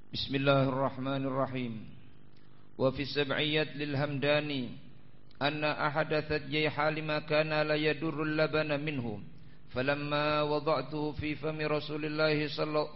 Bismillahirrahmanirrahim. Wa fi sab'iyyat lil Hamdani anna ahada thadyi halima kana la yadurru al-labana minhu falamma wada'tuhu fi fami Rasulillahi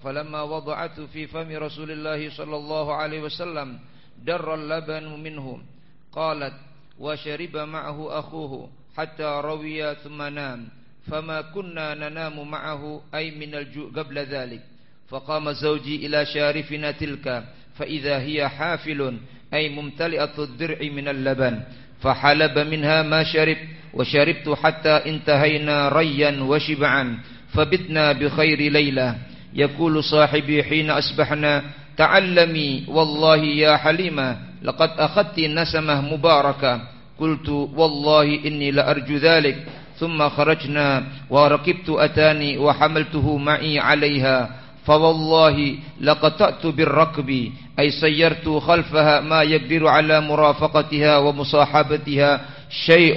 sallallahu alaihi wasallam darra al-labanu minhu qalat wa shariba ma'ahu akhuhu hatta rawiya thumma nam fama kunna nanamu ma'ahu ay min al-ju' qabla dhalik faqama zawji ila sharifina tilka fa idha hiya hafilun ay mumtali'atu ad-dir'i min al-laban fahalaba minha ma sharib wa sharibtu hatta intahayna rayyan wa shib'an fabitna bi khairi layla yaqulu sahibi hina asbahna ta'allami wallahi ya halima laqad akhadti nasamah mubarakah qultu wallahi inni la arju dhalik thumma kharajna wa raqibtu atani wa hamaltuhu ma'i 'alayha فوالله لقطعت بالركب أي سيرت خلفها ما يقدر على مرافقتها ومصاحبتها شيء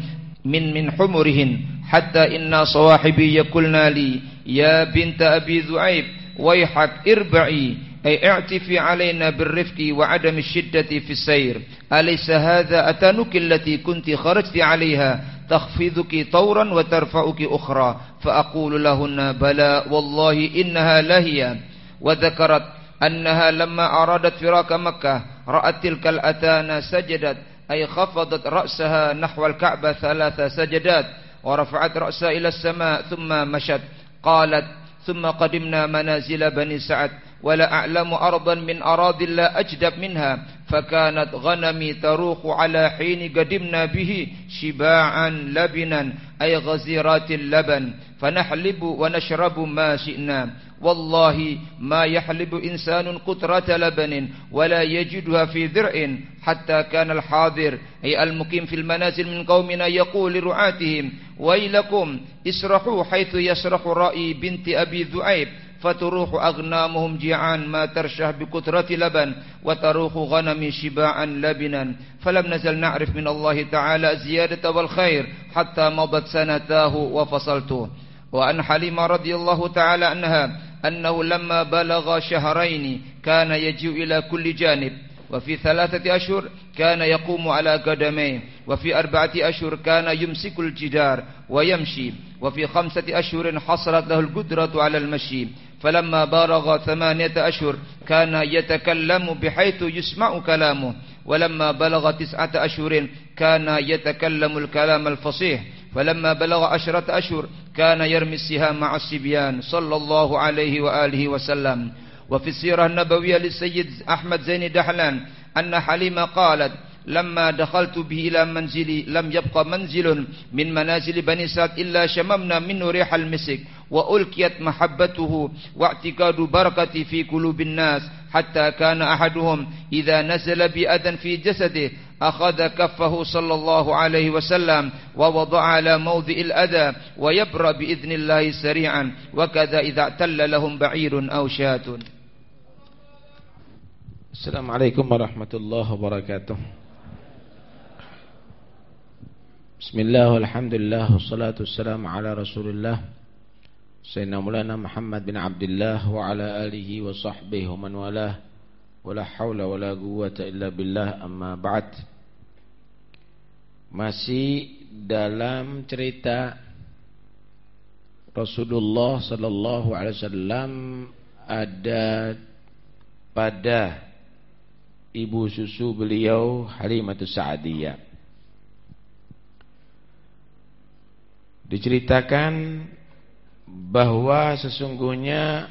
من حمرهن حتى إن صواحبي يقولن لي يا بنت أبي ذؤيب ويحك اربعي أي اعتفي علينا بالرفق وعدم الشدة في السير أليس هذا أتانك التي كنت خرجت عليها تخفضك طورا وترفعك أخرى فأقول لهن بلى والله إنها لهي وذكرت أنها لما أرادت فراق مكة رأت تلك الأتانا سجدت أي خفضت رأسها نحو الكعبة 3 سجدات ورفعت رأسها إلى السماء ثم مشت قالت ثم قدمنا منازل بني سعد ولا أعلم أرضا من أراضي الله أجدب منها فكانت غنمي تروح على حين قدمنا به شباعا لبنا أي غزيرات اللبن فنحلب ونشرب ما شئنا والله ما يحلب إنسان قطرة لبن ولا يجدها في درع حتى كان الحاضر أي المقيم في المنازل من قومنا يقول لرعاتهم ويلكم اسرحوا حيث يسرح رأي بنت أبي ذؤيب فتروح أغنامهم جيعان ما ترشح بكترة لبن وتروح غنمي شباعا لبنا فلم نزل نعرف من الله تعالى الزيادة والخير حتى مضت سنتاه وفصلته وأن حليمة رضي الله تعالى عنها أنه لما بلغ شهرين كان يجيء إلى كل جانب وفي 3 أشهر كان يقوم على قدميه وفي 4 أشهر كان يمسك الجدار ويمشي وفي 5 أشهر حصلت له القدرة على المشي فلما بلغ 8 أشهر كان يتكلم بحيث يسمع كلامه ولما بلغ 9 أشهر كان يتكلم الكلام الفصيح فلما بلغ 10 أشهر كان يرمي السهام مع الصبيان صلى الله عليه وآله وسلم وفي السيرة النبوية للسيد أحمد زين دحلان أن حليمة قالت لما دخلت به إلى منزلي لم يبقى منزل من منازل بني سعد إلا شممنا منه ريح المسك وألقيت محبته واعتقاد بركتي في قلوب الناس حتى كان أحدهم إذا نزل بأذى في جسده أخذ كفه صلى الله عليه وسلم ووضع على موضع الأذى ويبرأ بإذن الله سريعا وكذا إذا اعتل لهم بعير أو شاة. Assalamualaikum warahmatullahi wabarakatuh. Bismillah walhamdulillah wassalatu wassalamu ala rasulillah Sayyidina Maulana Muhammad bin Abdullah wa ala alihi wa sahbihi wa man walah wa la hawla wa la quwwata illa billah amma ba'd. Masih dalam cerita Rasulullah sallallahu alaihi wasallam ada pada ibu susu beliau Halimatus Sa'diyah. Diceritakan bahwa sesungguhnya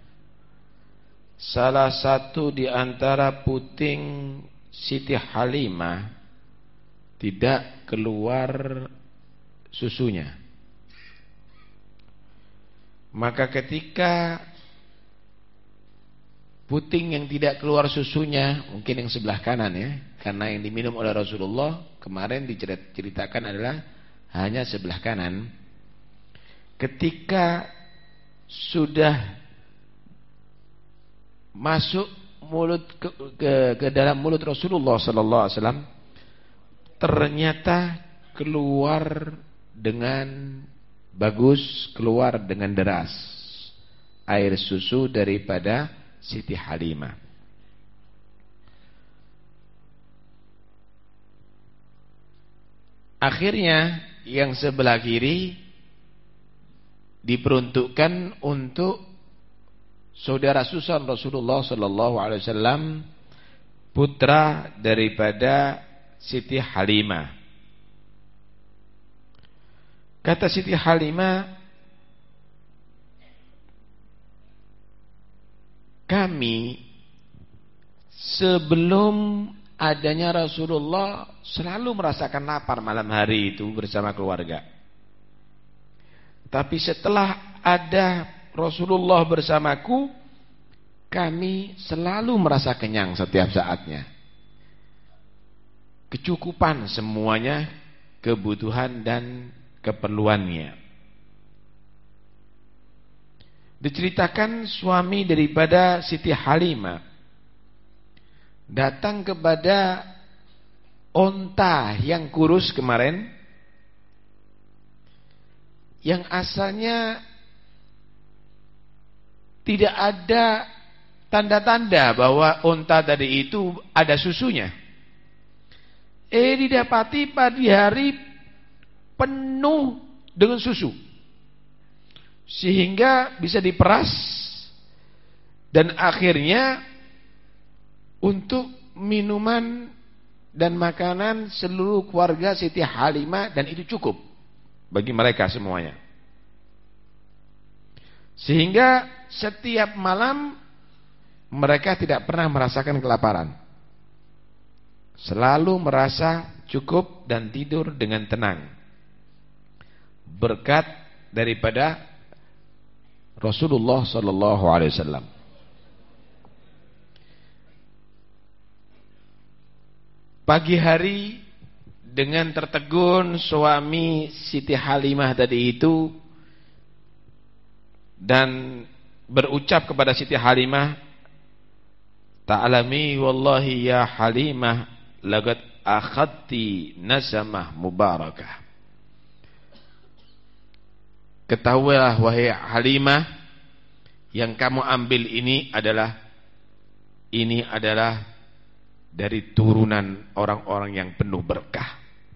salah satu di antara puting Siti Halimah tidak keluar susunya. Maka ketika puting yang tidak keluar susunya, mungkin yang sebelah kanan ya, karena yang diminum oleh Rasulullah kemarin diceritakan adalah hanya sebelah kanan. Ketika sudah masuk mulut ke dalam mulut Rasulullah sallallahu alaihi wasallam, ternyata keluar dengan bagus, keluar dengan deras air susu daripada Siti Halimah. Akhirnya yang sebelah kiri diperuntukkan untuk saudara Susan Rasulullah sallallahu alaihi wasallam, putra daripada Siti Halimah. Kata Siti Halimah, kami sebelum adanya Rasulullah selalu merasakan lapar malam hari itu bersama keluarga. Tapi setelah ada Rasulullah bersamaku, kami selalu merasa kenyang setiap saatnya. Kecukupan semuanya, kebutuhan dan keperluannya. Diceritakan suami daripada Siti Halimah datang kepada onta yang kurus kemarin, yang asalnya tidak ada tanda-tanda bahwa onta tadi itu ada susunya. Didapati pagi hari penuh dengan susu, sehingga bisa diperas dan akhirnya untuk minuman dan makanan seluruh keluarga Siti Halimah, dan itu cukup bagi mereka semuanya. Sehingga setiap malam mereka tidak pernah merasakan kelaparan. Selalu merasa cukup dan tidur dengan tenang, berkat daripada Rasulullah sallallahu alaihi wasallam. Pagi hari dengan tertegun suami Siti Halimah tadi itu dan berucap kepada Siti Halimah, ta'alami wallahi ya Halimah laqad akhadti nasamah mubarakah. Ketahuilah wahai Halimah, yang kamu ambil ini adalah dari turunan orang-orang yang penuh berkah.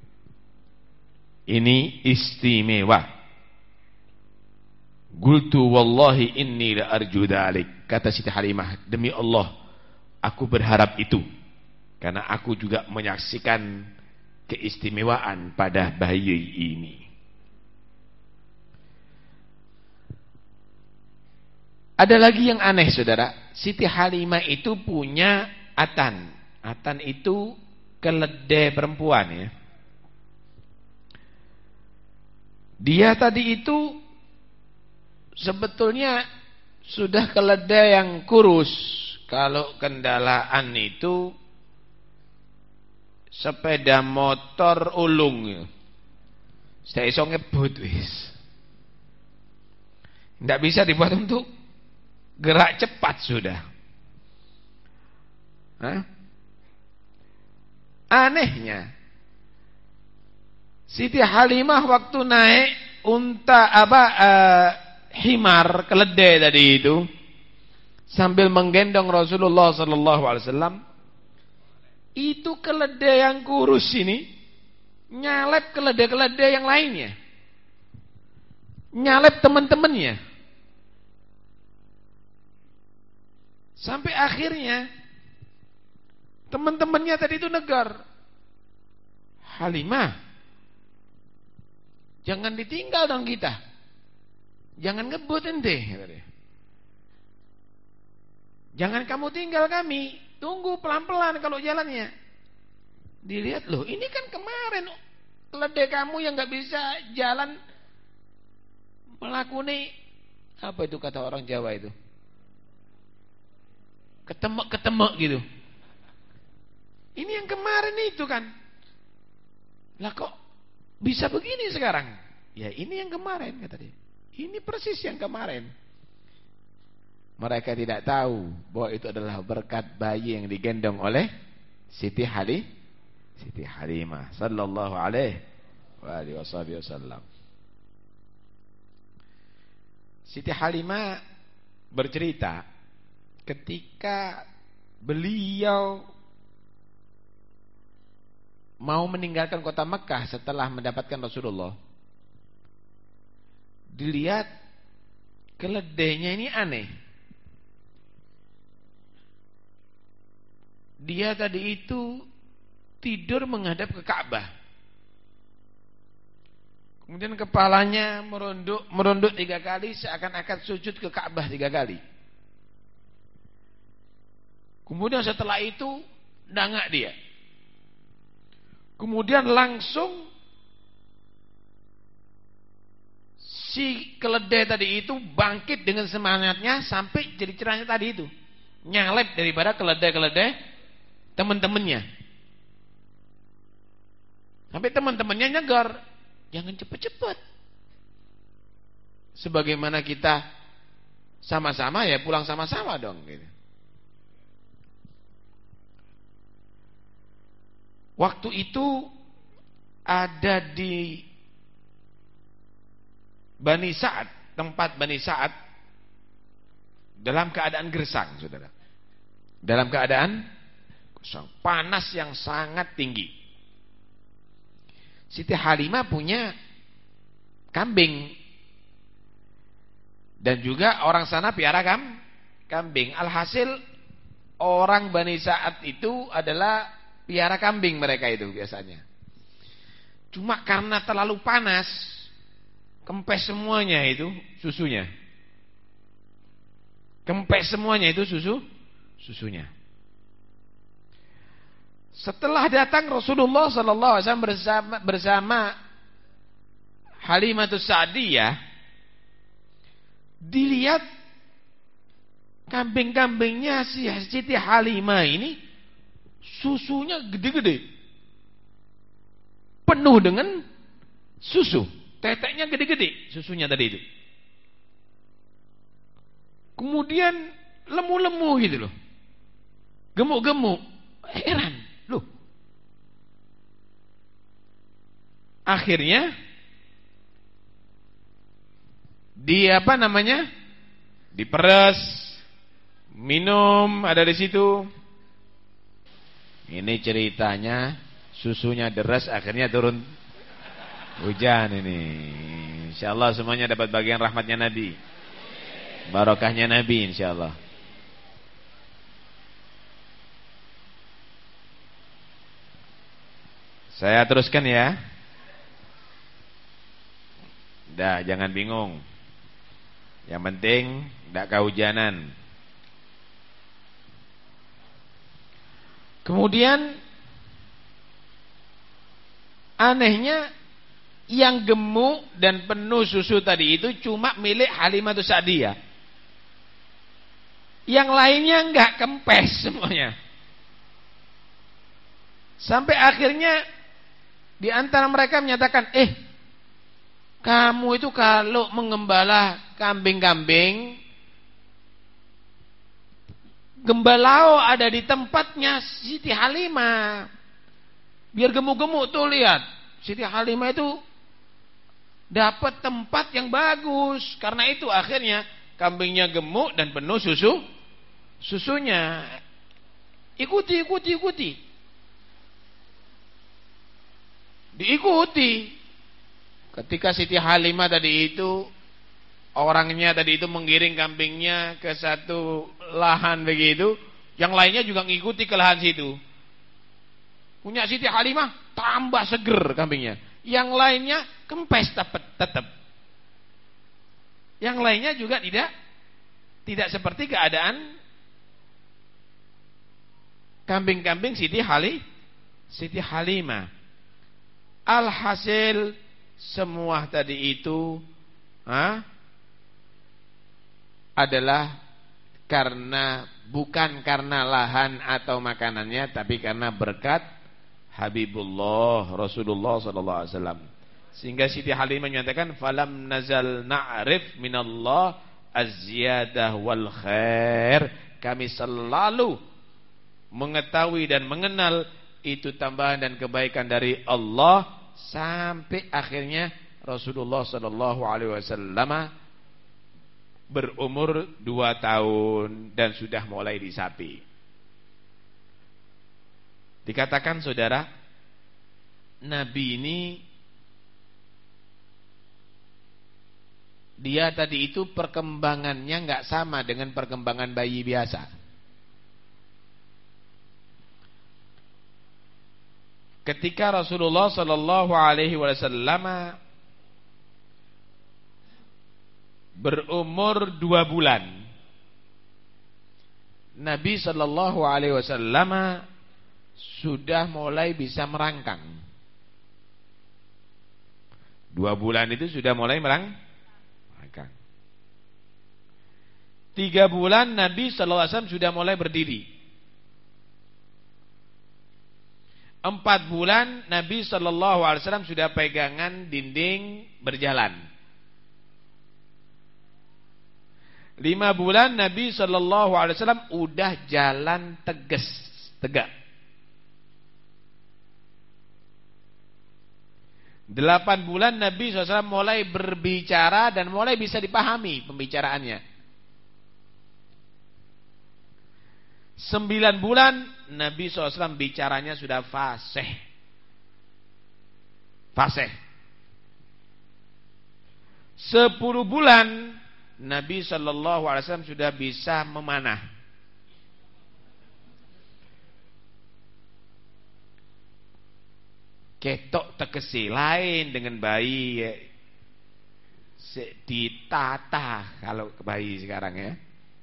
Ini istimewa. Qultu wallahi inni la arju dzalik. Kata Siti Halimah, demi Allah aku berharap itu, karena aku juga menyaksikan keistimewaan pada bayi ini. Ada lagi yang aneh saudara, Siti Halimah itu punya atan. Atan itu keledai perempuan ya. Dia tadi itu sebetulnya sudah keledai yang kurus. Kalau kendalaan itu sepeda motor ulung. Saya iso ngebut wis. Tidak bisa dibuat untuk gerak cepat sudah. Anehnya Siti Halimah waktu naik unta himar keledai tadi itu sambil menggendong Rasulullah sallallahu alaihi wasallam, itu keledai yang kurus ini nyalep keledai-keledai yang lainnya, nyalep teman-temannya, sampai akhirnya teman-temannya tadi itu negar, Halimah, jangan ditinggal dong kita, jangan ngebut ente, jangan kamu tinggal kami, tunggu pelan-pelan kalau jalannya. Dilihat loh, ini kan kemarin keledai kamu yang gak bisa jalan melakoni apa itu kata orang Jawa itu, ketemek-ketemek gitu. Ini yang kemarin itu kan. Lah kok bisa begini sekarang? Ya ini yang kemarin kata dia. Ini persis yang kemarin. Mereka tidak tahu bahwa itu adalah berkat bayi yang digendong oleh Siti Halimah sallallahu alaihi wasallam. Siti Halimah bercerita ketika beliau mau meninggalkan kota Mekah setelah mendapatkan Rasulullah, dilihat keledainya ini aneh. Dia tadi itu tidur menghadap ke Ka'bah. Kemudian kepalanya merunduk 3 kali, seakan-akan sujud ke Ka'bah 3 kali. Kemudian setelah itu dangak dia. Kemudian langsung si keledai tadi itu bangkit dengan semangatnya sampai jadi cerahnya tadi itu, nyalep daripada keledai-keledai teman-temannya. Sampai teman-temannya nyegar, jangan cepat-cepat. Sebagaimana kita sama-sama ya pulang sama-sama dong gitu. Waktu itu ada di Bani Sa'ad, tempat Bani Sa'ad, dalam keadaan gersang, saudara. Dalam keadaan gersang, panas yang sangat tinggi. Siti Halimah punya kambing, dan juga orang sana piara kambing. Alhasil orang Bani Sa'ad itu adalah piara kambing mereka itu biasanya. Cuma karena terlalu panas, kempes semuanya itu susunya. Kempes semuanya itu susunya. Setelah datang Rasulullah sallallahu alaihi wasallam bersama Halimatus Sa'diyah, dilihat kambing-kambingnya si Siti Halimah ini susunya gede-gede, penuh dengan susu, teteknya gede-gede susunya tadi itu. Kemudian lemu-lemu gitu loh, gemuk-gemuk, heran loh. Akhirnya diperes, minum ada di situ. Ini ceritanya susunya deres, akhirnya turun hujan ini. Insyaallah semuanya dapat bagian rahmatnya Nabi, barokahnya Nabi insyaallah. Saya teruskan ya. Dah, jangan bingung. Yang penting tidak kehujanan. Kemudian anehnya yang gemuk dan penuh susu tadi itu cuma milik Halimatus Sa'diyah. Yang lainnya enggak, kempes semuanya. Sampai akhirnya di antara mereka menyatakan, kamu itu kalau mengembala kambing-kambing, gembalao ada di tempatnya Siti Halimah. Biar gemuk-gemuk tuh, lihat. Siti Halimah itu dapat tempat yang bagus. Karena itu akhirnya kambingnya gemuk dan penuh susunya. Ikuti. Diikuti. Ketika Siti Halimah tadi itu, orangnya tadi itu menggiring kambingnya ke satu lahan begitu, yang lainnya juga ngikuti ke lahan situ. Punya Siti Halimah tambah seger kambingnya, yang lainnya kempes tetap. Yang lainnya juga tidak seperti keadaan kambing-kambing Siti Halimah. Alhasil semua tadi itu adalah bukan karena lahan atau makanannya, tapi karena berkat Habibullah Rasulullah sallallahu alaihi wasallam. Sehingga Siti Halimah menyatakan, falam nazal na'rif minallah az-ziyadah wal khair. Kami selalu mengetahui dan mengenal itu tambahan dan kebaikan dari Allah, sampai akhirnya Rasulullah sallallahu alaihi wasallam berumur 2 tahun dan sudah mulai disapi. Dikatakan saudara, Nabi ini dia tadi itu perkembangannya nggak sama dengan perkembangan bayi biasa. Ketika Rasulullah Sallallahu Alaihi Wasallam berumur 2 bulan, Nabi Sallallahu Alaihi Wasallam sudah mulai bisa merangkang. 2 bulan itu sudah mulai merangkang. 3 bulan Nabi Sallallahu Alaihi Wasallam sudah mulai berdiri. 4 bulan Nabi Sallallahu Alaihi Wasallam sudah pegangan dinding berjalan. 5 bulan Nabi Sallallahu Alaihi Wasallam udah jalan tegak. 8 bulan Nabi SAW mulai berbicara dan mulai bisa dipahami pembicaraannya. 9 bulan Nabi SAW bicaranya sudah fasih. 10 bulan Nabi SAW sudah bisa memanah. Ketok tegesi lain dengan bayi ya. Ditata kalau bayi sekarang ya.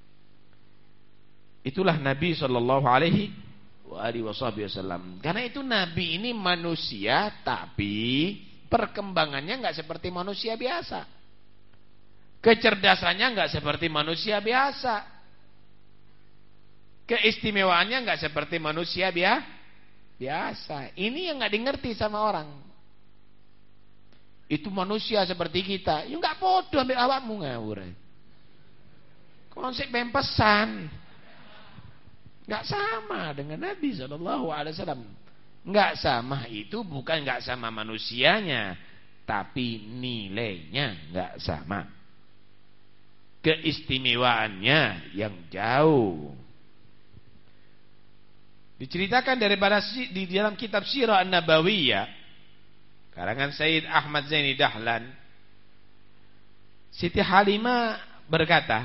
Itulah Nabi Sallallahu Alaihi Wasallam. Karena itu Nabi ini manusia, tapi perkembangannya nggak seperti manusia biasa. Kecerdasannya nggak seperti manusia biasa. Keistimewaannya nggak seperti manusia biasa. Ini yang nggak dimengerti sama orang. Itu manusia seperti kita. Ya nggak podo ambil awakmu ngawur. Konsep pempesan. Nggak sama dengan Nabi SAW. Nggak sama itu bukan nggak sama manusianya, tapi nilainya nggak sama. Keistimewaannya yang jauh. Diceritakan daripada di dalam kitab Sirah An-Nabawiyah karangan Sayyid Ahmad Zaini Dahlan, Siti Halimah berkata,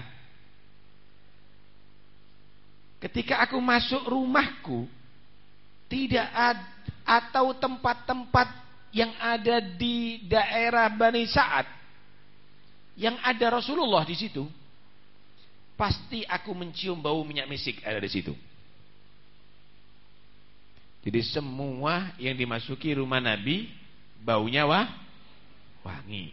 ketika aku masuk rumahku, tidak ada atau tempat-tempat yang ada di daerah Bani Sa'ad yang ada Rasulullah di situ, pasti aku mencium bau minyak misik ada di situ. Jadi semua yang dimasuki rumah Nabi baunya wangi.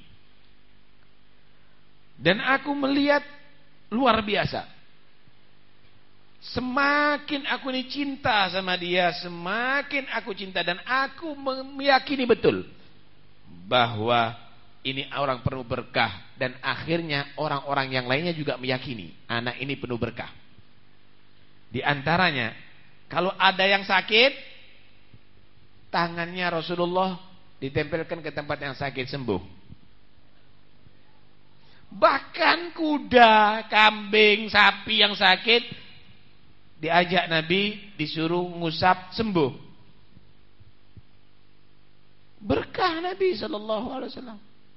Dan aku melihat luar biasa. Semakin aku ini cinta sama dia, semakin aku cinta, dan aku meyakini betul bahwa ini orang penuh berkah, dan akhirnya orang-orang yang lainnya juga meyakini anak ini penuh berkah. Di antaranya, kalau ada yang sakit, tangannya Rasulullah ditempelkan ke tempat yang sakit, sembuh. Bahkan kuda, kambing, sapi yang sakit diajak Nabi, disuruh ngusap, sembuh. Berkah Nabi SAW.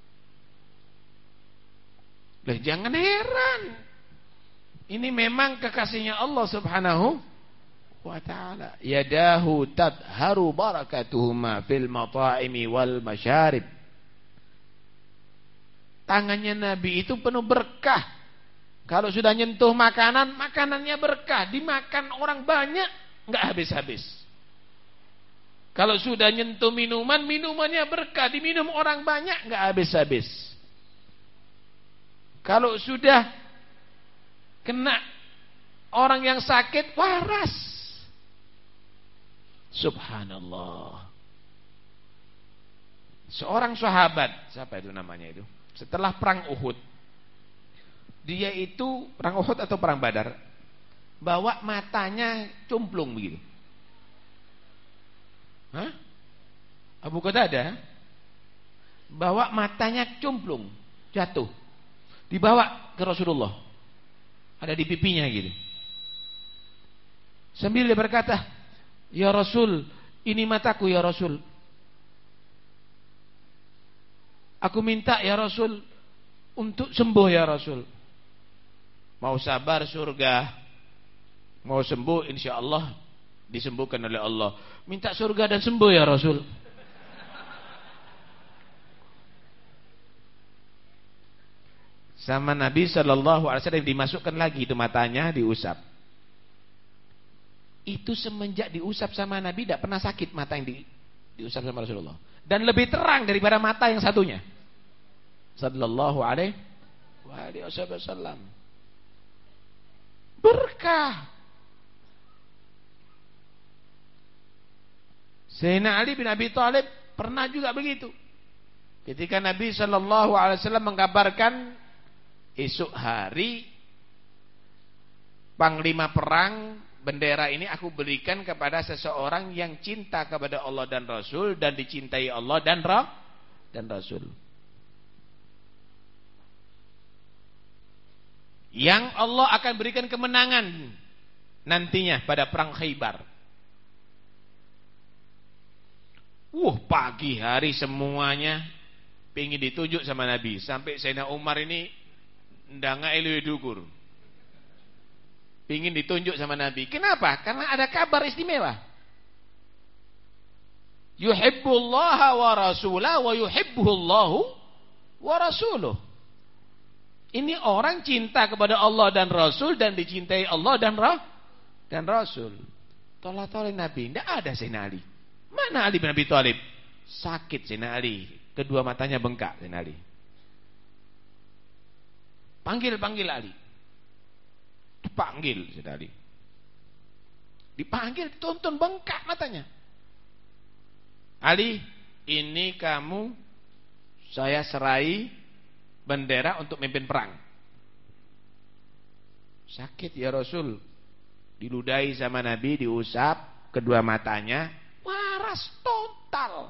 Jangan heran, ini memang kekasihnya Allah Subhanahu wa ta'ala. Yadahu tadharu barakatuhuma fil mata'imi wal masyarib. Tangannya Nabi itu penuh berkah. Kalau sudah nyentuh makanan, makanannya berkah. Dimakan orang banyak, enggak habis-habis. Kalau sudah nyentuh minuman, minumannya berkah. Diminum orang banyak, enggak habis-habis. Kalau sudah kena orang yang sakit, waras. Subhanallah. Seorang sahabat, siapa itu namanya itu? Setelah perang Uhud, dia itu perang Uhud atau perang Badar, bawa matanya cumplung begitu. Abu Qatadah bawa matanya cumplung, jatuh, dibawa ke Rasulullah, ada di pipinya gitu. Sambil dia berkata, ya Rasul, ini mataku ya Rasul. Aku minta ya Rasul untuk sembuh ya Rasul. Mau sabar surga, mau sembuh insyaallah disembuhkan oleh Allah. Minta surga dan sembuh ya Rasul. Sama Nabi sallallahu alaihi wasallam dimasukkan lagi itu matanya, diusap. Itu semenjak diusap sama Nabi tidak pernah sakit mata yang diusap sama Rasulullah. Dan lebih terang daripada mata yang satunya. Sallallahu alaihi wasallam. Berkah. Sayyidina Ali bin Abi Thalib pernah juga begitu. Ketika Nabi sallallahu alaihi wasallam mengkabarkan esok hari panglima perang bendera ini aku berikan kepada seseorang yang cinta kepada Allah dan Rasul dan dicintai Allah dan Rasul. Yang Allah akan berikan kemenangan nantinya pada perang Khaybar. Pagi hari semuanya pengen ditunjuk sama Nabi. Sampai Sayyidina Umar ini ndanga elu dukur. Pengen ditunjuk sama Nabi. Kenapa? Karena ada kabar istimewa. Yuhibbullaha wa rasulah wa yuhibbuhullahu wa rasuluh. Ini orang cinta kepada Allah dan Rasul dan dicintai Allah dan Rasul. Tolak-tolak Nabi, tidak ada Sayyidina Ali. Mana Ali bin Abi Thalib? Sakit Sayyidina Ali, kedua matanya bengkak Sayyidina Ali. Panggil Ali. Dipanggil Sayyidina Ali. Dipanggil, tonton bengkak matanya. Ali, ini kamu saya serai bendera untuk memimpin perang. Sakit ya Rasul. Diludahi sama Nabi, diusap kedua matanya, waras total.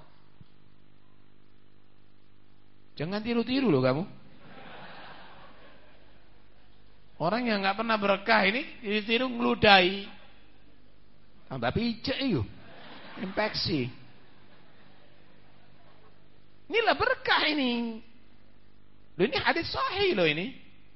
Jangan tiru-tiru loh kamu. Orang yang nggak pernah berkah ini ditiru ngeludahi. Tambah pijak itu. Infeksi. Inilah berkah ini. Loh, ini hadis sahih loh ini.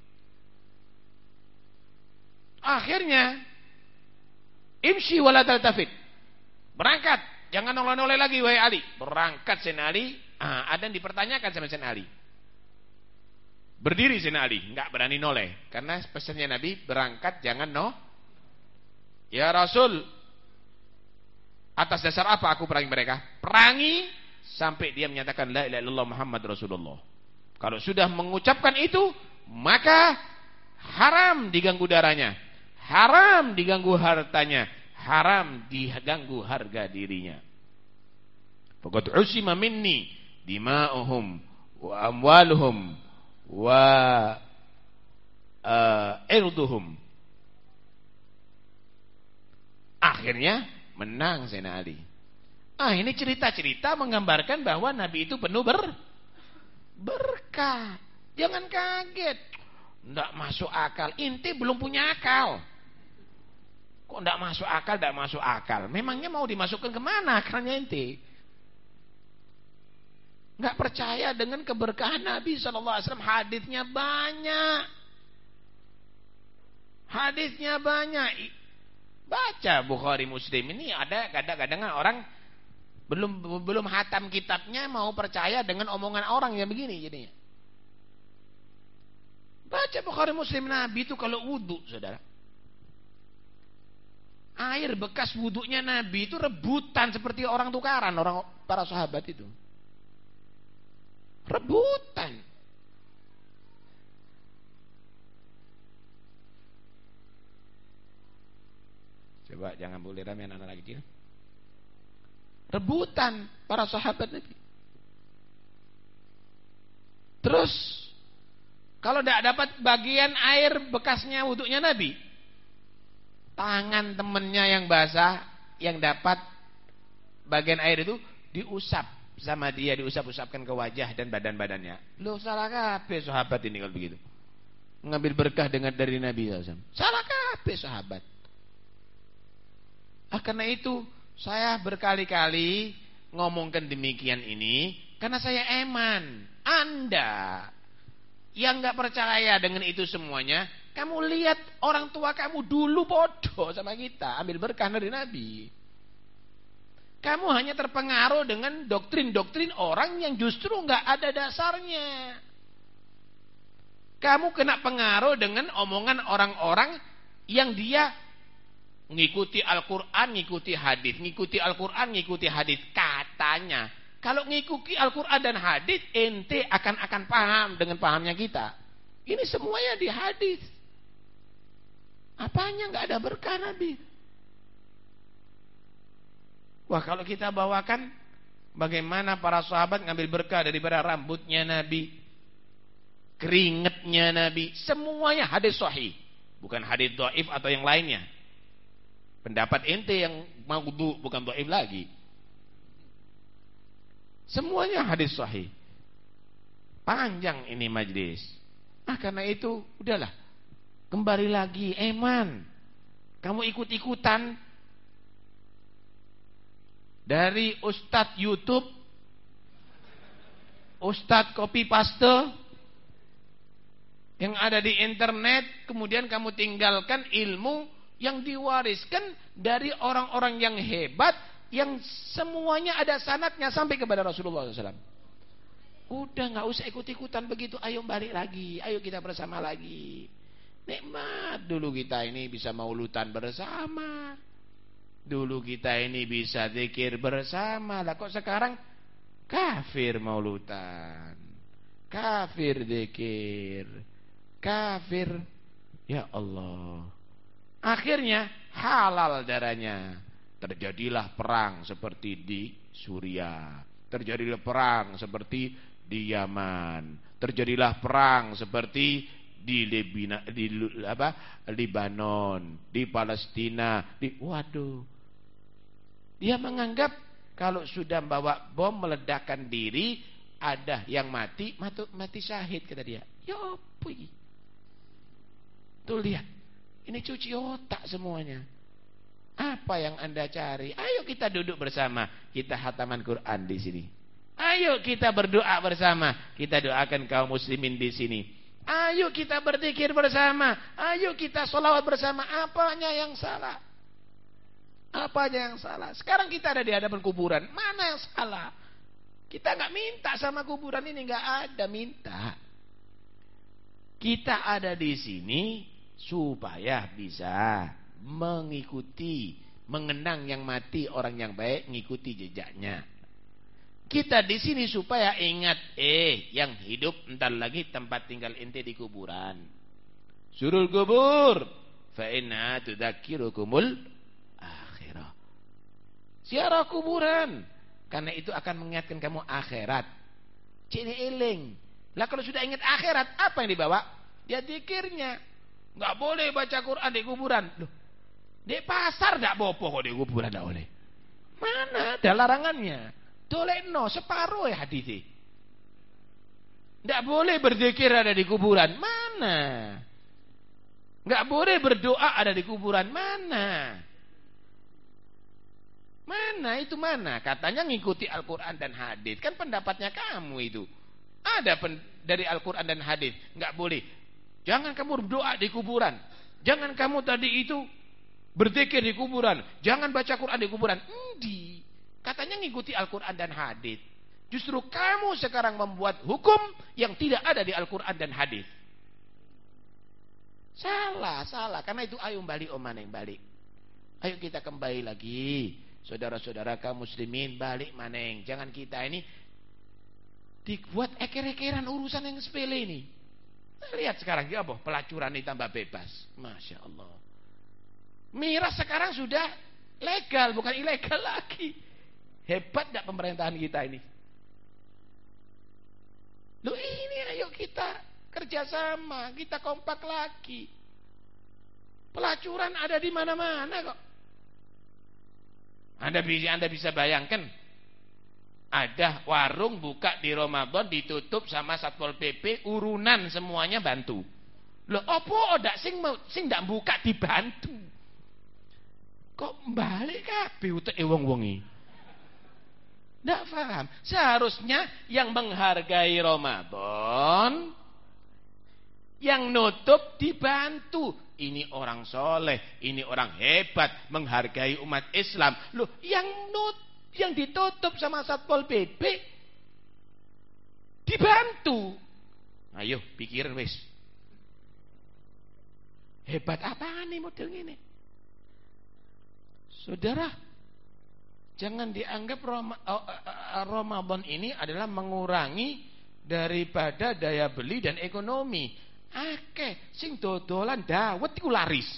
Akhirnya imshi wala taltafit. Berangkat, jangan noleh-noleh lagi wahai Ali. Berangkat Sayyidina Ali. Ada yang dipertanyakan sama Sayyidina Ali. Berdiri Sayyidina Ali, enggak berani noleh karena pesannya Nabi berangkat jangan Ya Rasul, atas dasar apa aku perangi mereka? Perangi sampai dia menyatakan la ilaha illallah Muhammad Rasulullah. Kalau sudah mengucapkan itu, maka haram diganggu darahnya, haram diganggu hartanya, haram diganggu harga dirinya. Faqad usima minni dima'uhum wa amwaluhum wa irduhum. Akhirnya menang Sayyidina Ali. Ini cerita-cerita menggambarkan bahwa Nabi itu penuh berkah. Jangan kaget. Enggak masuk akal. Inti belum punya akal. Kok enggak masuk akal? Enggak masuk akal. Memangnya mau dimasukkan kemana akalnya inti? Enggak percaya dengan keberkahan Nabi SAW. Hadisnya banyak. Hadisnya banyak. Baca Bukhari Muslim ini ada kadang-kadang orang belum hatam kitabnya mau percaya dengan omongan orang yang begini jadinya. Baca Bukhari Muslim, Nabi itu kalau wudu, saudara, air bekas wudunya Nabi itu rebutan seperti orang tukaran, orang para sahabat itu. Rebutan. Coba jangan boleh ramai anak-anak kecil. Rebutan para sahabat Nabi. Terus kalau tidak dapat bagian air bekasnya wuduknya Nabi, tangan temennya yang basah yang dapat bagian air itu diusap sama dia, diusap-usapkan ke wajah dan badan-badannya. Loh, salah kabeh sahabat ini kalau begitu. Ngambil berkah dari Nabi SAW. Salah kabeh sahabat. Karena itu saya berkali-kali ngomongkan demikian ini karena saya eman. Anda yang nggak percaya dengan itu semuanya, kamu lihat orang tua kamu dulu bodoh sama kita, ambil berkah dari Nabi. Kamu hanya terpengaruh dengan doktrin-doktrin orang yang justru nggak ada dasarnya. Kamu kena pengaruh dengan omongan orang-orang yang dia ngikuti Al-Quran, ngikuti hadis, ngikuti Al-Quran, ngikuti hadis. Katanya, kalau ngikuti Al-Quran dan hadis, ente akan paham dengan pahamnya kita. Ini semuanya di hadis. Apanya nggak ada berkah Nabi? Wah, kalau kita bawakan bagaimana para sahabat ngambil berkah daripada rambutnya Nabi, keringetnya Nabi, semuanya hadis sahih, bukan hadis dhaif atau yang lainnya. Pendapat ente yang maudhu, bukan dhaif lagi. Semuanya hadis sahih. Panjang ini majlis. Karena itu udahlah, kembali lagi eman. Kamu ikut-ikutan dari ustadz YouTube, ustadz copy paste yang ada di internet, kemudian kamu tinggalkan ilmu yang diwariskan dari orang-orang yang hebat, yang semuanya ada sanadnya sampai kepada Rasulullah SAW. Udah nggak usah ikut-ikutan begitu, ayo balik lagi, ayo kita bersama lagi. Nikmat dulu kita ini bisa maulutan bersama, dulu kita ini bisa zikir bersama. Lah kok sekarang kafir maulutan, kafir zikir, kafir, ya Allah. Akhirnya halal darahnya. Terjadilah perang seperti di Suriah, terjadilah perang seperti di Yaman, terjadilah perang seperti di Libanon, di Palestina, waduh. Dia menganggap kalau sudah bawa bom meledakkan diri, ada yang mati syahid, kata dia. Ya apa ini? Tuh lihat, ini cuci otak semuanya. Apa yang Anda cari? Ayo kita duduk bersama, kita khataman Quran di sini. Ayo kita berdoa bersama, kita doakan kaum muslimin di sini. Ayo kita berzikir bersama, ayo kita sholawat bersama. Apanya yang salah? Apanya yang salah? Sekarang kita ada di hadapan kuburan, mana yang salah? Kita nggak minta sama kuburan ini, nggak ada minta. Kita ada di sini supaya bisa mengikuti, mengenang yang mati, orang yang baik, ngikuti jejaknya. Kita di sini supaya ingat, yang hidup entar lagi tempat tinggal ente di kuburan. Surul kubur, fa inna tudzakirukumul akhirah. Ziarah kuburan, karena itu akan mengingatkan kamu akhirat. Cini eling. Lah kalau sudah ingat akhirat, apa yang dibawa? Ya zikirnya. Enggak boleh baca Quran di kuburan. Loh, di pasar enggak bopo kok di kuburan enggak boleh. Mana ada larangannya? Doleno separuh ya hadis. Enggak boleh berzikir ada di kuburan. Mana? Enggak boleh berdoa ada di kuburan. Mana? Mana itu mana? Katanya ngikuti Al-Quran dan hadis. Kan pendapatnya kamu itu. Ada dari Al-Quran dan hadis. Enggak boleh. Jangan kamu berdoa di kuburan. Jangan kamu tadi itu berzikir di kuburan. Jangan baca Quran di kuburan. Katanya ngikuti Al-Quran dan hadis. Justru kamu sekarang membuat hukum yang tidak ada di Al-Quran dan hadis. Salah. Karena itu ayo balik maneng balik. Ayo kita kembali lagi. Saudara-saudara kaum muslimin, balik maneng. Jangan kita ini dibuat eker-ekeran urusan yang sepele ini. Lihat sekarang ya boh, pelacuran ini tambah bebas. Masya Allah. Miras sekarang sudah legal, bukan ilegal lagi. Hebat gak pemerintahan kita ini? Loh ini ayo kita kerjasama, kita kompak lagi. Pelacuran ada di mana-mana kok. Anda bisa bayangkan, ada warung buka di Ramadan ditutup sama Satpol PP, urunan semuanya bantu. Loh opo ndak sing ndak buka dibantu. Kok balik kabeh utek wong-wong iki. Tidak paham. Seharusnya yang menghargai Ramadan, yang nutup dibantu. Ini orang soleh, ini orang hebat, menghargai umat Islam. Loh, yang ditutup sama Satpol PP dibantu. Ayo pikirin wis. Hebat apaan nih model ini? Saudara, jangan dianggap Ramadan ini adalah mengurangi daripada daya beli dan ekonomi. Akeh sing dodolan dawet iku laris.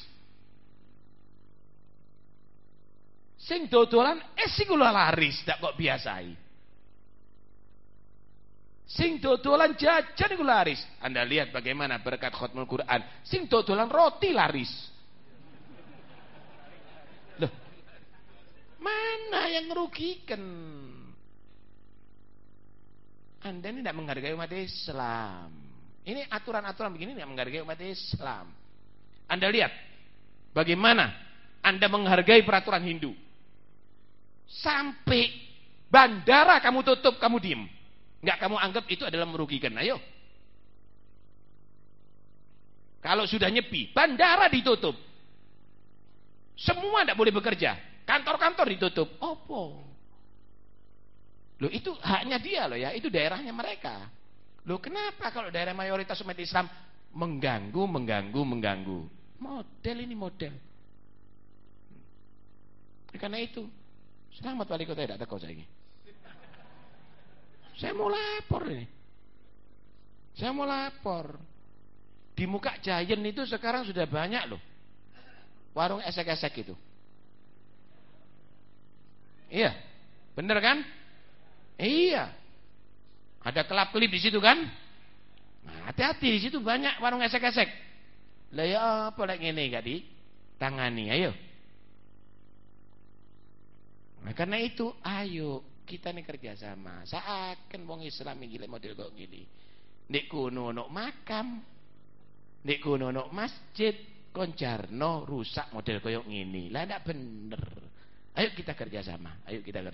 Sing dodolan es iku laris, ndak kok biasai. Sing dodolan jajan iku laris. Anda lihat bagaimana berkat khatmul Quran. Sing dodolan roti laris. Loh, mana yang merugikan? Anda ini tidak menghargai umat Islam. Ini aturan-aturan begini tidak menghargai umat Islam. Anda lihat bagaimana Anda menghargai peraturan Hindu. Sampai bandara kamu tutup, kamu diem. Enggak kamu anggap itu adalah merugikan. Ayo. Kalau sudah nyepi, bandara ditutup. Semua tidak boleh bekerja. Kantor-kantor ditutup. Opo? Loh, itu haknya dia loh ya. Itu daerahnya mereka. Loh, kenapa kalau daerah mayoritas umat Islam mengganggu. Model ini model. Karena itu, selamat wali kota tidak tahu saya ini. Saya mau lapor ini. Saya mau lapor. Di muka Giant itu sekarang sudah banyak loh warung esek-esek itu. Iya, bener kan? Iya. Ada kelap-kelip di situ kan? Nah, hati-hati, di situ banyak warung esek-esek. Lah ya apa lek ngene gak ditangani, ayo. Nah, karena itu ayo kita nih kerjasama. Seakan wong Islam iki model kok gini. Nek kono ono makam, nek kono ono masjid, konjarno rusak model koyo ngene. Lah ndak bener. Ayo kita kerjasama.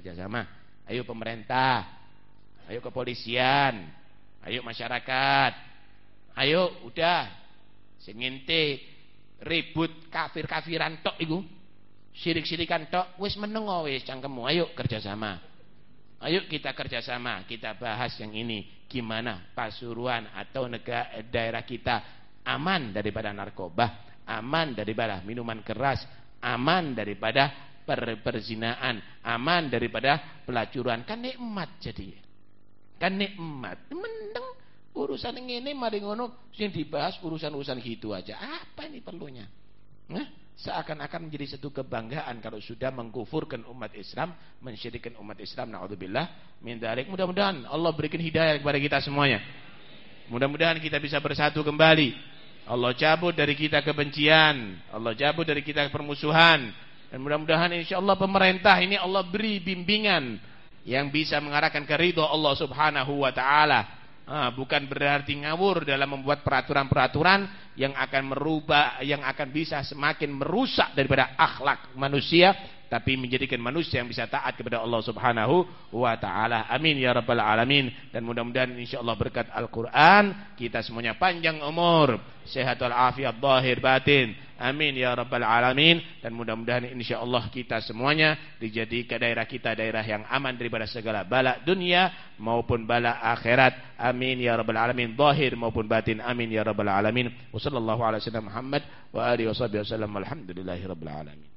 Ayo pemerintah. Ayo kepolisian, ayo masyarakat, ayo udah, sing ngente ribut kafir-kafiran tok iku, syirik-syirikan tok, wis menengo wis cangkemmu, ayo kerjasama, ayo kita kerjasama, kita bahas yang ini, gimana Pasuruan atau daerah kita aman daripada narkoba, aman daripada minuman keras, aman daripada perzinaan, aman daripada pelacuran, kan nikmat jadi. Kan nikmat. Mendeng urusan ini mari ngono sing dibahas urusan-urusan gitu aja. Apa ini perlunya? Nah, seakan-akan menjadi satu kebanggaan kalau sudah mengkufurkan umat Islam, mensyirikkan umat Islam. Naudzubillah min dzalik. Mudah-mudahan Allah berikan hidayah kepada kita semuanya. Mudah-mudahan kita bisa bersatu kembali. Allah cabut dari kita kebencian, Allah cabut dari kita permusuhan. Dan mudah-mudahan insyaallah pemerintah ini Allah beri bimbingan yang bisa mengarahkan ke ridho Allah Subhanahu wa taala. Bukan berarti ngawur dalam membuat peraturan-peraturan yang akan merubah, yang akan bisa semakin merusak daripada akhlak manusia, tapi menjadikan manusia yang bisa taat kepada Allah Subhanahu wa taala. Amin ya rabbal alamin. Dan mudah-mudahan insyaallah berkat Al-Qur'an kita semuanya panjang umur, sehat wal afiat zahir batin. Amin ya rabbal alamin. Dan mudah-mudahan insyaallah kita semuanya dijadikan daerah kita daerah yang aman daripada segala bala dunia maupun bala akhirat. Amin ya rabbal alamin, zahir maupun batin. Amin ya rabbal alamin. Wassallallahu ala sayyidina Muhammad wa alihi wasallam. Alhamdulillahi rabbil alamin.